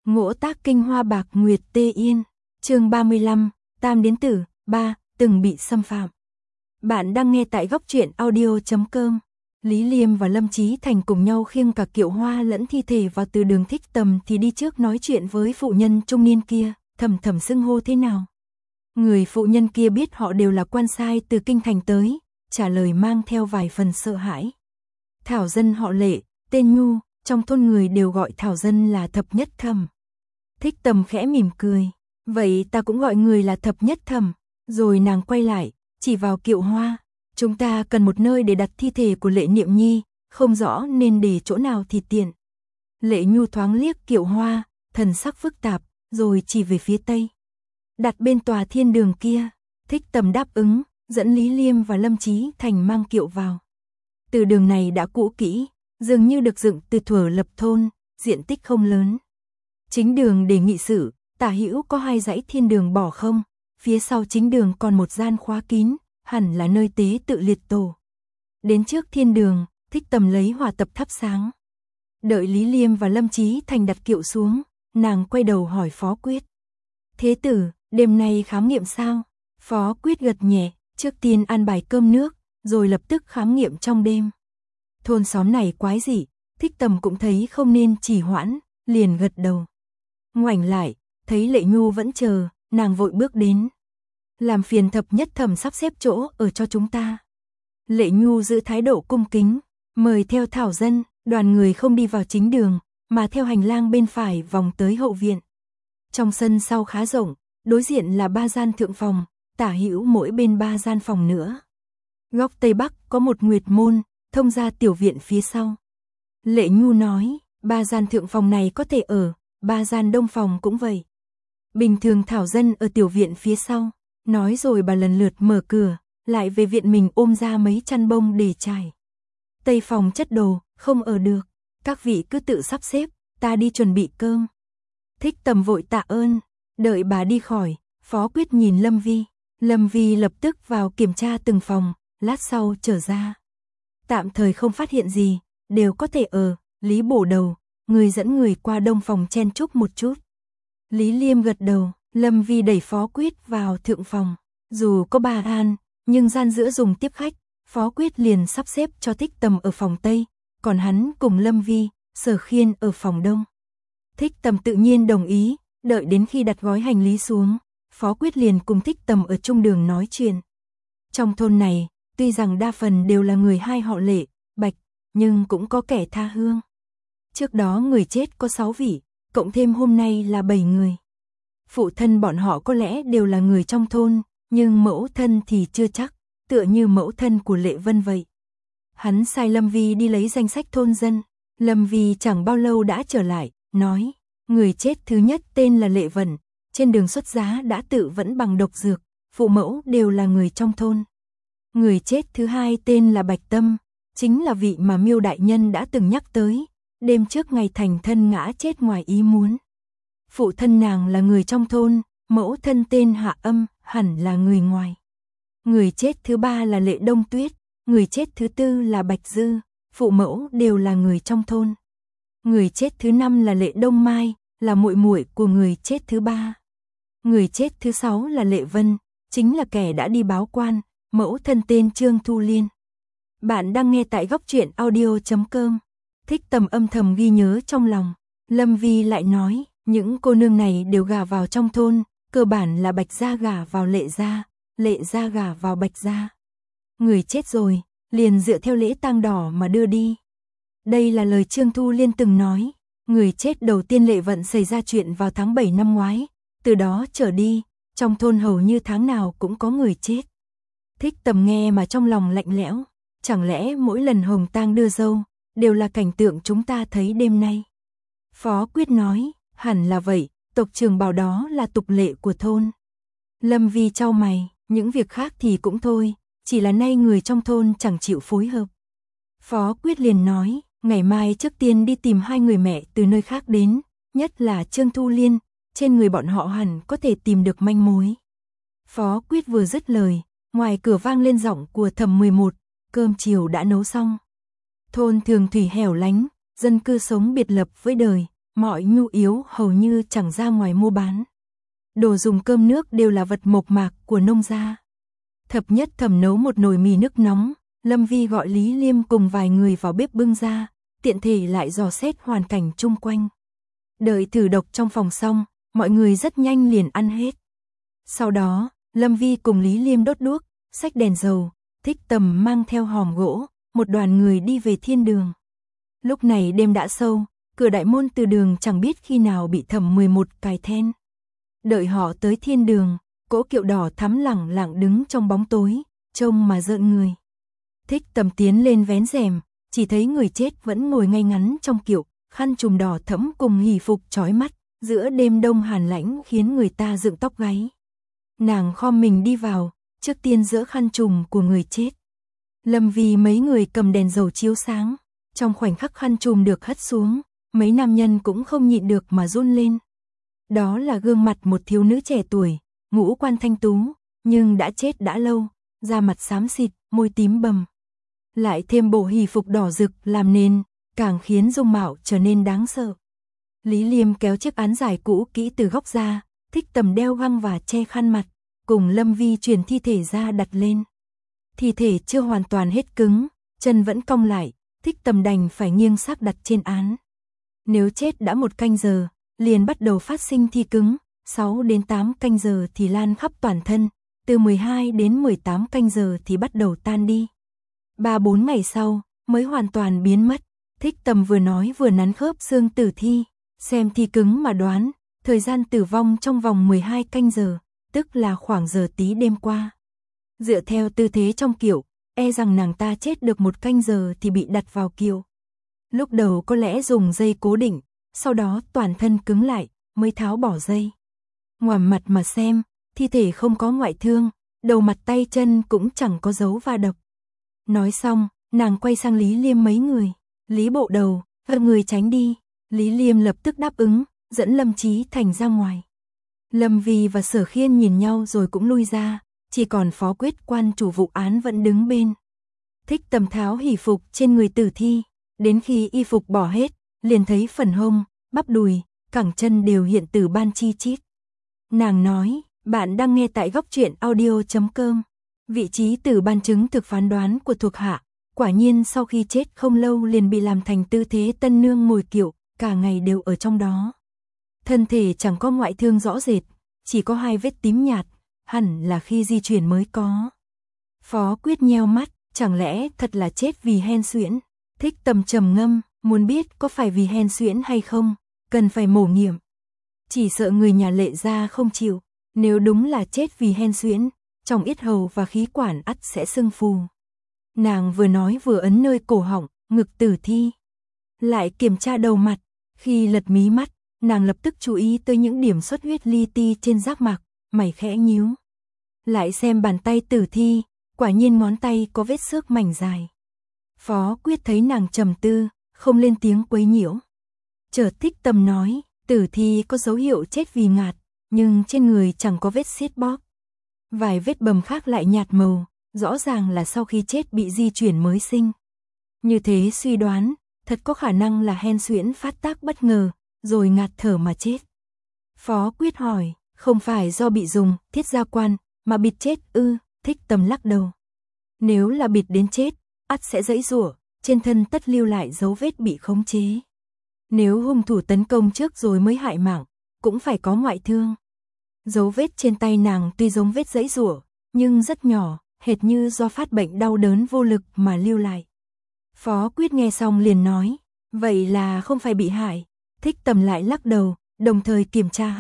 Ngỗ tác kinh hoa bạc nguyệt tê yên. Chương 35, Tam Điến Tử 3, từng bị xâm phạm. Bạn đang nghe tại góc truyện audio.com. Lý Liêm và Lâm Chí Thành cùng nhau khiêng cả kiệu hoa lẫn thi thể vào từ đường Thích Tầm thì đi trước nói chuyện với phụ nhân trung niên kia, thầm thầm xưng hô thế nào. Người phụ nhân kia biết họ đều là quan sai từ kinh thành tới, trả lời mang theo vài phần sợ hãi. Thảo dân họ Lệ, tên Nhu, trong thôn người đều gọi Thảo dân là Thập Nhất Thẩm. Thích Tầm khẽ mỉm cười, vậy ta cũng gọi người là Thập Nhất Thẩm. Rồi nàng quay lại, chỉ vào kiệu hoa, chúng ta cần một nơi để đặt thi thể của Lệ Niệm Nhi, không rõ nên để chỗ nào thì tiện. Lệ Nhu thoáng liếc kiệu hoa, thần sắc phức tạp, rồi chỉ về phía tây. Đặt bên tòa thiên đường kia. Thích Tầm đáp ứng, dẫn Lý Liêm và Lâm Chí Thành mang kiệu vào. Từ đường này đã cũ kỹ, dường như được dựng từ thuở lập thôn, diện tích không lớn. Chính đường để nghị sự, tả hữu có hai dãy thiên đường bỏ không, phía sau chính đường còn một gian khóa kín, hẳn là nơi tế tự liệt tổ. Đến trước thiên đường, Thích Tầm lấy hỏa tập thắp sáng. Đợi Lý Liêm và Lâm Chí Thành đặt kiệu xuống, nàng quay đầu hỏi Phó Quyết. Thế tử, đêm nay khám nghiệm sao? Phó Quyết gật nhẹ, trước tiên an bài cơm nước, rồi lập tức khám nghiệm trong đêm. Thôn xóm này quái dị, Thích Tầm cũng thấy không nên trì hoãn, liền gật đầu. Ngoảnh lại, thấy Lệ Nhu vẫn chờ, nàng vội bước đến. Làm phiền Thập Nhất Thẩm sắp xếp chỗ ở cho chúng ta. Lệ Nhu giữ thái độ cung kính, mời theo Thảo dân, đoàn người không đi vào chính đường, mà theo hành lang bên phải vòng tới hậu viện. Trong sân sau khá rộng, đối diện là 3 gian thượng phòng, tả hữu mỗi bên 3 gian phòng nữa. Góc tây bắc có một nguyệt môn, thông ra tiểu viện phía sau. Lệ Nhu nói, 3 gian thượng phòng này có thể ở, 3 gian đông phòng cũng vậy. Bình thường Thảo dân ở tiểu viện phía sau. Nói rồi bà lần lượt mở cửa, lại về viện mình ôm ra mấy chăn bông để trải. Tây phòng chất đồ, không ở được. Các vị cứ tự sắp xếp, ta đi chuẩn bị cơm. Thích Tầm vội tạ ơn. Đợi bà đi khỏi, Phó Quyết nhìn Lâm Vi. Lâm Vi lập tức vào kiểm tra từng phòng, lát sau trở ra. Tạm thời không phát hiện gì, đều có thể ở. Lý bổ đầu, người dẫn người qua đông phòng chen chúc một chút. Lý Liêm gật đầu. Lâm Vi đẩy Phó Quyết vào thượng phòng. Dù có bà An, nhưng gian giữa dùng tiếp khách, Phó Quyết liền sắp xếp cho Thích Tầm ở phòng Tây, còn hắn cùng Lâm Vi, Sở Khiên ở phòng Đông. Thích Tầm tự nhiên đồng ý, đợi đến khi đặt gói hành lý xuống, Phó Quyết liền cùng Thích Tầm ở trung đường nói chuyện. Trong thôn này, tuy rằng đa phần đều là người hai họ Lệ, Bạch, nhưng cũng có kẻ tha hương. Trước đó người chết có 6 vị, cộng thêm hôm nay là 7 người. Phụ thân bọn họ có lẽ đều là người trong thôn, nhưng mẫu thân thì chưa chắc, tựa như mẫu thân của Lệ Vân vậy. Hắn sai Lâm Vi đi lấy danh sách thôn dân. Lâm Vi chẳng bao lâu đã trở lại, nói, người chết thứ nhất tên là Lệ Vân, trên đường xuất giá đã tự vẫn bằng độc dược, phụ mẫu đều là người trong thôn. Người chết thứ hai tên là Bạch Tâm, chính là vị mà Miêu đại nhân đã từng nhắc tới, đêm trước ngày thành thân ngã chết ngoài ý muốn. Phụ thân nàng là người trong thôn, mẫu thân tên Hạ Âm, hẳn là người ngoài. Người chết thứ ba là Lệ Đông Tuyết, người chết thứ tư là Bạch Dư, phụ mẫu đều là người trong thôn. Người chết thứ năm là Lệ Đông Mai, là muội muội của người chết thứ ba. Người chết thứ 6 là Lệ Vân, chính là kẻ đã đi báo quan, mẫu thân tên Trương Thu Liên. Bạn đang nghe tại góc truyện audio.com. Thích Tầm âm thầm ghi nhớ trong lòng. Lâm Vi lại nói, những cô nương này đều gả vào trong thôn, cơ bản là Bạch gia gả vào Lệ gia gả vào Bạch gia. Người chết rồi, liền dựa theo lễ tang đỏ mà đưa đi. Đây là lời Trương Thu Liên từng nói, người chết đầu tiên Lệ Vận xảy ra chuyện vào tháng 7 năm ngoái, từ đó trở đi, trong thôn hầu như tháng nào cũng có người chết. Thích Tầm nghe mà trong lòng lạnh lẽo, chẳng lẽ mỗi lần hồng tang đưa dâu, đều là cảnh tượng chúng ta thấy đêm nay. Phó Quyết nói, hẳn là vậy, tộc trưởng bảo đó là tục lệ của thôn. Lâm Vi chau mày, những việc khác thì cũng thôi, chỉ là nay người trong thôn chẳng chịu phối hợp. Phó Quyết liền nói, ngày mai trước tiên đi tìm 2 người mẹ từ nơi khác đến, nhất là Trương Thu Liên, trên người bọn họ hẳn có thể tìm được manh mối. Phó Quyết vừa dứt lời, ngoài cửa vang lên giọng của Thẩm 11, cơm chiều đã nấu xong. Thôn Thường Thủy hẻo lánh, dân cư sống biệt lập với đời, mọi nhu yếu hầu như chẳng ra ngoài mua bán. Đồ dùng cơm nước đều là vật mộc mạc của nông gia. Thập nhất thẩm nấu một nồi mì nước nóng, Lâm Vi gọi Lý Liêm cùng vài người vào bếp bưng ra, tiện thể lại dò xét hoàn cảnh chung quanh. Đợi thử độc trong phòng xong, mọi người rất nhanh liền ăn hết. Sau đó, Lâm Vi cùng Lý Liêm đốt đuốc, xách đèn dầu, Thích Tầm mang theo hòm gỗ, một đoàn người đi về thiên đường. Lúc này đêm đã sâu, cửa đại môn từ đường chẳng biết khi nào bị thẩm 11 cài then. Đợi họ tới thiên đường, cỗ kiệu đỏ thắm lẳng lặng đứng trong bóng tối, trông mà rợn người. Thích Tầm tiến lên vén rèm, chỉ thấy người chết vẫn ngồi ngay ngắn trong kiệu, khăn trùm đỏ thẫm cùng hỉ phục chói mắt, giữa đêm đông hàn lãnh khiến người ta dựng tóc gáy. Nàng khom mình đi vào, trước tiên giỡ khăn trùm của người chết. Lâm Vi mấy người cầm đèn dầu chiếu sáng, trong khoảnh khắc khăn trùm được hất xuống, mấy nam nhân cũng không nhịn được mà run lên. Đó là gương mặt một thiếu nữ trẻ tuổi, ngũ quan thanh tú, nhưng đã chết đã lâu, da mặt xám xịt, môi tím bầm. Lại thêm bộ hỉ phục đỏ rực làm nên, càng khiến dung mạo trở nên đáng sợ. Lý Liêm kéo chiếc án giải cũ kỹ từ góc ra, Thích Tầm đeo găng và che khăn mặt, cùng Lâm Vi chuyển thi thể ra đặt lên. Thi thể chưa hoàn toàn hết cứng, chân vẫn cong lại, Thích Tầm đành phải nghiêng xác đặt trên án. Nếu chết đã 1 canh giờ, liền bắt đầu phát sinh thi cứng, 6 đến 8 canh giờ thì lan khắp toàn thân, từ 12 đến 18 canh giờ thì bắt đầu tan đi. 3-4 ngày sau, mới hoàn toàn biến mất. Thích Tầm vừa nói vừa nắn khớp xương tử thi, xem thi cứng mà đoán, thời gian tử vong trong vòng 12 canh giờ, tức là khoảng giờ tí đêm qua. Dựa theo tư thế trong kiệu, e rằng nàng ta chết được 1 canh giờ thì bị đặt vào kiệu. Lúc đầu có lẽ dùng dây cố định, sau đó toàn thân cứng lại, mới tháo bỏ dây. Ngoảm mặt mà xem, thi thể không có ngoại thương, đầu mặt tay chân cũng chẳng có dấu va đập. Nói xong, nàng quay sang Lý Liêm mấy người. Lý bộ đầu, các người tránh đi. Lý Liêm lập tức đáp ứng, dẫn Lâm Chí Thành ra ngoài. Lâm Vi và Sở Khiên nhìn nhau rồi cũng lui ra, chỉ còn Phó Quyết quan chủ vụ án vẫn đứng bên. Thích Tầm tháo hỉ phục trên người tử thi, đến khi y phục bỏ hết, liền thấy phần hông, bắp đùi, cẳng chân đều hiện tử ban chi chít. Nàng nói, bạn đang nghe tại góc truyện audio.com. Vị trí tử ban chứng thực phán đoán của thuộc hạ, quả nhiên sau khi chết không lâu liền bị làm thành tư thế tân nương ngồi kiệu, cả ngày đều ở trong đó. Thân thể chẳng có ngoại thương rõ rệt, chỉ có 2 vết tím nhạt, hẳn là khi di chuyển mới có. Phó Quyết nheo mắt, chẳng lẽ thật là chết vì hen suyễn? Thích Tầm trầm ngâm, muốn biết có phải vì hen suyễn hay không, cần phải mổ nghiệm. Chỉ sợ người nhà Lệ gia không chịu, nếu đúng là chết vì hen suyễn, trong yết hầu và khí quản ắt sẽ sưng phù. Nàng vừa nói vừa ấn nơi cổ họng, ngực tử thi. Lại kiểm tra đầu mặt, khi lật mí mắt, nàng lập tức chú ý tới những điểm xuất huyết li ti trên giác mạc, mày khẽ nhíu. Lại xem bàn tay tử thi, quả nhiên ngón tay có vết xước mảnh dài. Phó Quyết thấy nàng trầm tư, không lên tiếng quấy nhiễu. Chợt Thích Tầm nói, tử thi có dấu hiệu chết vì ngạt, nhưng trên người chẳng có vết xiết bóp. Vài vết bầm khác lại nhạt màu, rõ ràng là sau khi chết bị di chuyển mới sinh. Như thế suy đoán, thật có khả năng là hen suyễn phát tác bất ngờ, rồi ngạt thở mà chết. Phó Quyết hỏi, không phải do bị dùng thiết gia quan mà bịt chết ư? Thích Tầm lắc đầu. Nếu là bịt đến chết, ắt sẽ giãy giụa, trên thân tất lưu lại dấu vết bị khống chế. Nếu hung thủ tấn công trước rồi mới hại mạng, cũng phải có ngoại thương. Dấu vết trên tay nàng tuy giống vết giãy giụa, nhưng rất nhỏ, hệt như do phát bệnh đau đớn vô lực mà lưu lại. Phó Quyết nghe xong liền nói, vậy là không phải bị hại. Thích Tầm lại lắc đầu, đồng thời kiểm tra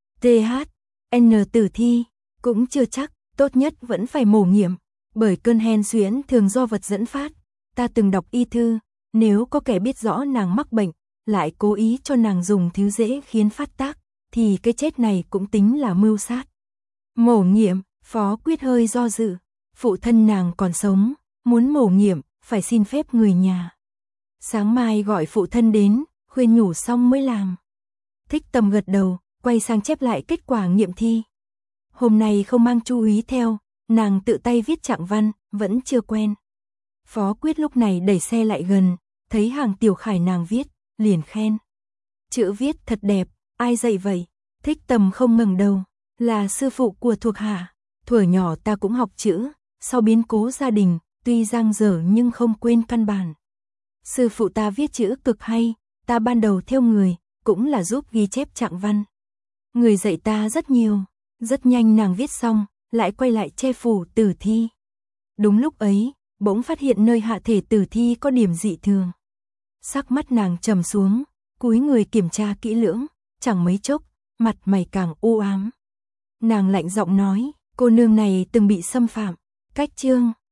THN tử thi, cũng chưa chắc, tốt nhất vẫn phải mổ nghiệm, bởi cơn hen suyễn thường do vật dẫn phát. Ta từng đọc y thư, nếu có kẻ biết rõ nàng mắc bệnh, lại cố ý cho nàng dùng thứ dễ khiến phát tác, thì cái chết này cũng tính là mưu sát. Mổ nghiệm, Phó Quyết hơi do dự, phụ thân nàng còn sống, muốn mổ nghiệm, phải xin phép người nhà. Sáng mai gọi phụ thân đến, khuyên nhủ xong mới làm. Thích Tầm gật đầu, quay sang chép lại kết quả nghiệm thi. Hôm nay không mang Chu úy theo, nàng tự tay viết trạng văn, vẫn chưa quen. Phó Quyết lúc này đẩy xe lại gần, thấy hàng tiểu khải nàng viết, liền khen. Chữ viết thật đẹp, ai dạy vậy? Thích Tầm không ngẩng đầu, là sư phụ của thuộc hạ. Thuở nhỏ ta cũng học chữ, sau biến cố gia đình, tuy dang dở nhưng không quên căn bản. Sư phụ ta viết chữ cực hay, ta ban đầu theo người, cũng là giúp ghi chép trạng văn. Người dạy ta rất nhiều, rất nhanh nàng viết xong, lại quay lại che phủ tử thi. Đúng lúc ấy, bỗng phát hiện nơi hạ thể tử thi có điểm dị thường. Sắc mắt nàng trầm xuống, cúi người kiểm tra kỹ lưỡng, chẳng mấy chốc, mặt mày càng u ám. Nàng lạnh giọng nói, cô nương này từng bị xâm phạm, cách chương